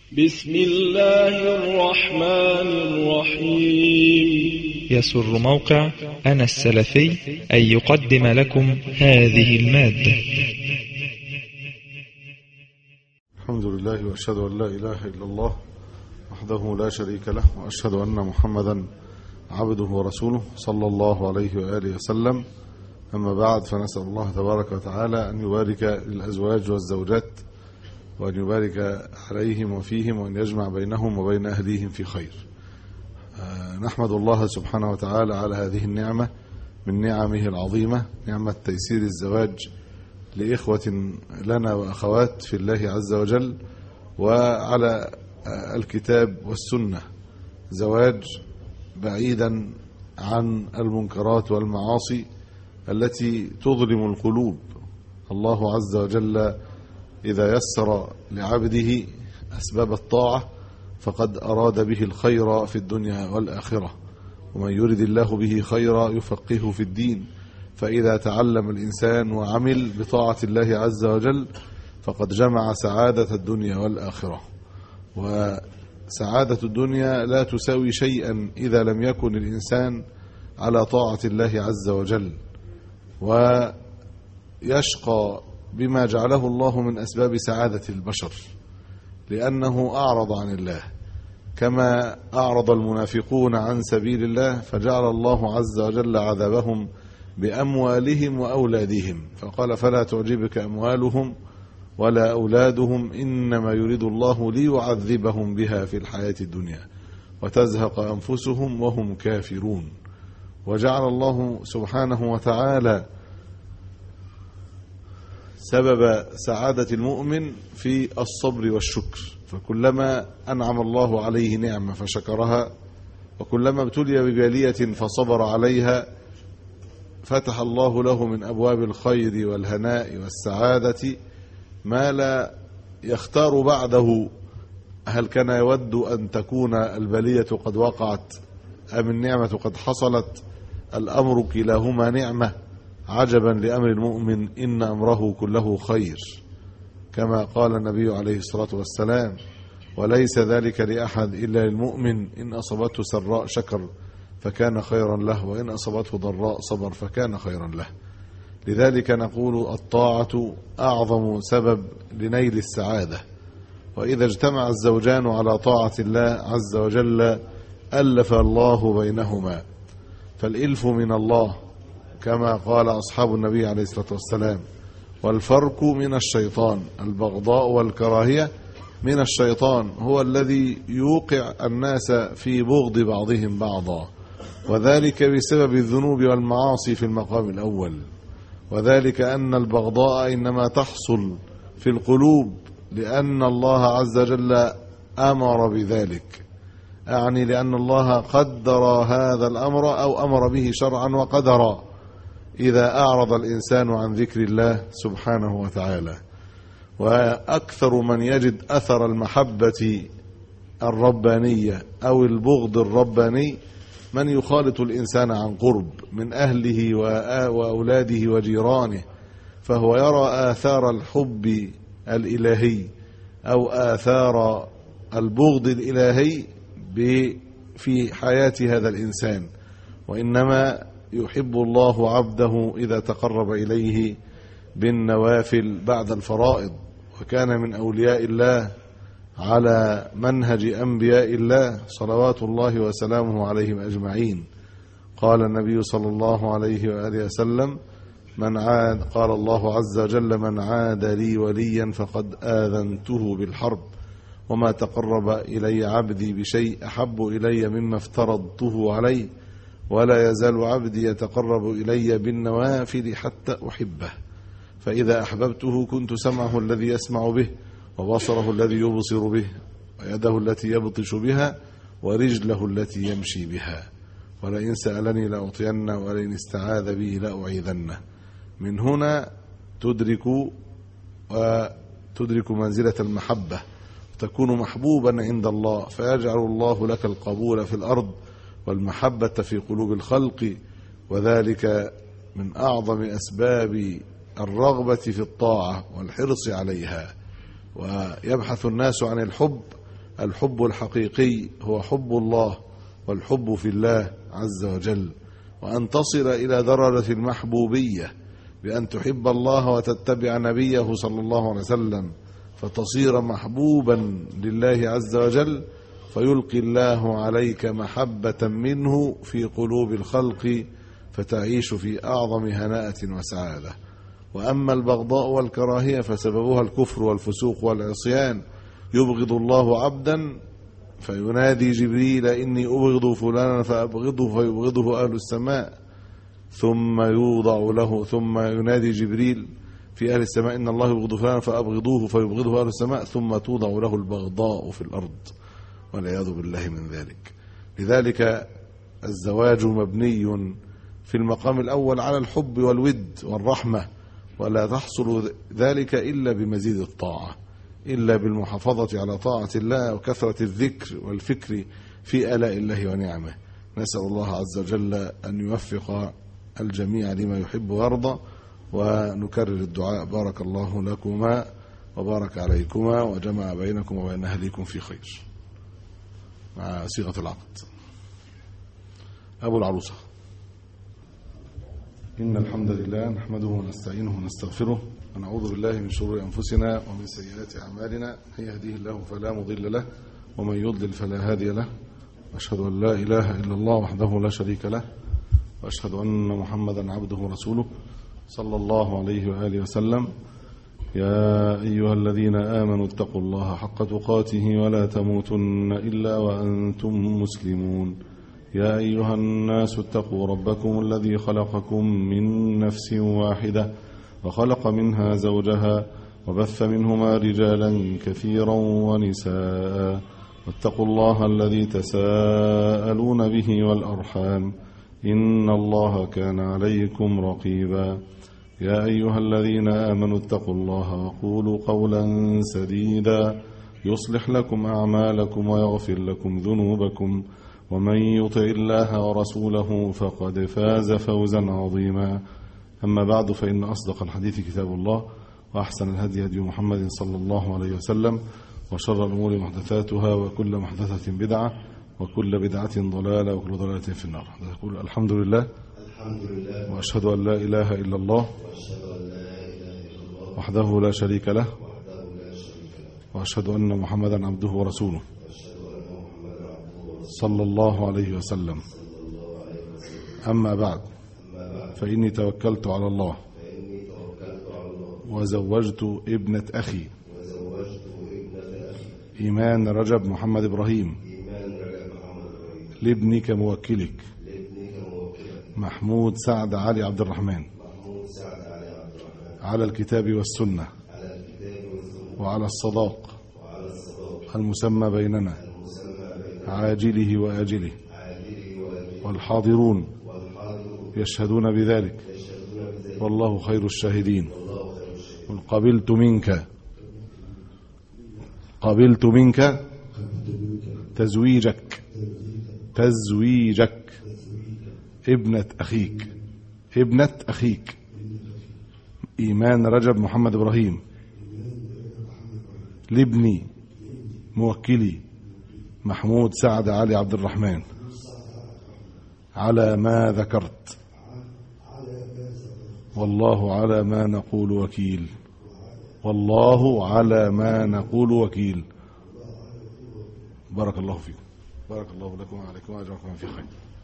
بسم الله الرحمن الرحيم. يسر موقع أنا السلفي أن يقدم لكم هذه المادة. الحمد لله وأشهد أن لا إله إلا الله وحده لا شريك له، وأشهد أن محمدا عبده ورسوله صلى الله عليه وآله وسلم. أما بعد، فنسأل الله تبارك وتعالى أن يبارك للأزواج والزوجات، وأن يبارك عليهم وفيهم، وأن يجمع بينهم وبين أهليهم في خير. نحمد الله سبحانه وتعالى على هذه النعمة من نعمه العظيمة، نعمة تيسير الزواج لإخوة لنا وأخوات في الله عز وجل، وعلى الكتاب والسنة، زواج بعيدا عن المنكرات والمعاصي التي تظلم القلوب. الله عز وجل إذا يسر لعبده أسباب الطاعة فقد أراد به الخير في الدنيا والآخرة، ومن يرد الله به خيرا يفقهه في الدين. فإذا تعلم الإنسان وعمل بطاعة الله عز وجل فقد جمع سعادة الدنيا والآخرة. وسعادة الدنيا لا تساوي شيئا إذا لم يكن الإنسان على طاعة الله عز وجل، ويشقى بما جعله الله من أسباب سعادة البشر، لأنه أعرض عن الله، كما أعرض المنافقون عن سبيل الله فجعل الله عز وجل عذابهم بأموالهم وأولادهم، فقال: فلا تعجبك أموالهم ولا أولادهم إنما يريد الله ليعذبهم بها في الحياة الدنيا وتزهق أنفسهم وهم كافرون. وجعل الله سبحانه وتعالى سبب سعادة المؤمن في الصبر والشكر، فكلما أنعم الله عليه نعمة فشكرها، وكلما ابتلي ببلية فصبر عليها، فتح الله له من أبواب الخير والهناء والسعادة ما لا يختار بعده. هل كان يود أن تكون البلية قد وقعت أم النعمة قد حصلت؟ الأمر كلاهما نعمة. عجبا لأمر المؤمن، إن أمره كله خير، كما قال النبي عليه الصلاة والسلام: وليس ذلك لأحد إلا للمؤمن، إن أصابته سراء شكر فكان خيرا له، وإن أصابته ضراء صبر فكان خيرا له. لذلك نقول الطاعة أعظم سبب لنيل السعادة. وإذا اجتمع الزوجان على طاعة الله عز وجل ألف الله بينهما، فالإلف من الله كما قال أصحاب النبي عليه الصلاة والسلام، والفرق من الشيطان، البغضاء والكراهية من الشيطان، هو الذي يوقع الناس في بغض بعضهم بعضا، وذلك بسبب الذنوب والمعاصي في المقام الأول. وذلك أن البغضاء إنما تحصل في القلوب لأن الله عز وجل أمر بذلك، أعني لأن الله قدر هذا الأمر أو أمر به شرعا وقدرا إذا أعرض الإنسان عن ذكر الله سبحانه وتعالى. وأكثر من يجد أثر المحبة الربانية أو البغض الرباني من يخالط الإنسان عن قرب من أهله وأولاده وجيرانه، فهو يرى آثار الحب الإلهي أو آثار البغض الإلهي في حياة هذا الإنسان. وإنما يحب الله عبده إذا تقرب إليه بالنوافل بعد الفرائض، وكان من أولياء الله على منهج أنبياء الله صلوات الله وسلامه عليهم أجمعين. قال النبي صلى الله عليه وآله وسلم: قال الله عز وجل: من عاد لي وليا فقد آذنته بالحرب، وما تقرب إلي عبدي بشيء أحب إلي مما افترضته عليه، ولا يزال عبدي يتقرب إلي بالنوافل حتى أحبه، فإذا أحببته كنت سمعه الذي يسمع به، وبصره الذي يبصر به، ويده التي يبطش بها، ورجله التي يمشي بها، ولئن سألني لأعطينه، ولئن استعاذ بي لأعيذنه. من هنا تدرك منزلة المحبة، تكون محبوبا عند الله، فيجعل الله لك القبول في الأرض والمحبة في قلوب الخلق. وذلك من أعظم أسباب الرغبة في الطاعة والحرص عليها. ويبحث الناس عن الحب الحب الحقيقي هو حب الله والحب في الله عز وجل، وأن تصل إلى درجة المحبوبية بأن تحب الله وتتبع نبيه صلى الله عليه وسلم فتصير محبوبا لله عز وجل، فيلقي الله عليك محبة منه في قلوب الخلق فتعيش في أعظم هناءة وسعادة. وأما البغضاء والكراهية فسببها الكفر والفسوق والعصيان. يبغض الله عبدا فينادي جبريل إني أبغض فلانا فأبغضه فيبغضه أهل السماء، ثم ينادي جبريل في أهل السماء إن الله يبغض فلانا فأبغضوه فيبغضه أهل السماء، ثم توضع له البغضاء في الأرض والعياذ بالله من ذلك. لذلك الزواج مبني في المقام الأول على الحب والود والرحمة، ولا تحصل ذلك إلا بمزيد الطاعة، إلا بالمحافظة على طاعة الله وكثرة الذكر والفكر في آلاء الله ونعمه. نسأل الله عز وجل أن يوفق الجميع لما يحب ويرضى، ونكرر الدعاء: بارك الله لكما وبارك عليكما وجمع بينكم وبين أهليكم في خير. مع صيغة العقد. أبو العروسة. إن الحمد لله نحمده ونستعينه ونستغفره ونعوذ بالله من شرور أنفسنا ومن سيئات أعمالنا، من يهديه الله فلا مضل له ومن يضلل فلا هادي له، وأشهد أن لا إله إلا الله وحده لا شريك له، وأشهد أن محمدا عبده ورسوله صلى الله عليه وآله وسلم. يا أيها الذين آمنوا اتقوا الله حق تقاته ولا تموتن إلا وأنتم مسلمون. يا أيها الناس اتقوا ربكم الذي خلقكم من نفس واحدة وخلق منها زوجها وبث منهما رجالا كثيرا ونساء، واتقوا الله الذي تساءلون به والأرحام إن الله كان عليكم رقيبا. يا أيها الذين آمنوا اتقوا الله وقولوا قولا سديدا يصلح لكم أعمالكم ويغفر لكم ذنوبكم، ومن يطع الله ورسوله فقد فاز فوزا عظيما. أما بعد، فإن أصدق الحديث كتاب الله، وأحسن الهدي هدي محمد صلى الله عليه وسلم، وشر الأمور محدثاتها، وكل محدثة بدعة، وكل بدعة ضلالة، وكل ضلالة في النار. يقول الحمد لله وأشهد أن لا إله إلا الله وحده لا شريك له، وأشهد أن محمدا عبده ورسوله صلى الله عليه وسلم. أما بعد، فإني توكلت على الله وزوجت ابنة أخي إيمان رجب محمد إبراهيم لابنك موكلك محمود سعد علي عبد الرحمن على الكتاب والسنة وعلى الصداق المسمى بيننا عاجله وآجله، والحاضرون يشهدون بذلك والله خير الشاهدين. قبلت منك تزويجك ابنة أخيك إيمان رجب محمد إبراهيم لابني موكلي محمود سعد علي عبد الرحمن على ما ذكرت، والله على ما نقول وكيل. والله على ما نقول وكيل. بارك الله فيكم، بارك الله لكم وعليكم وأجركم في خير.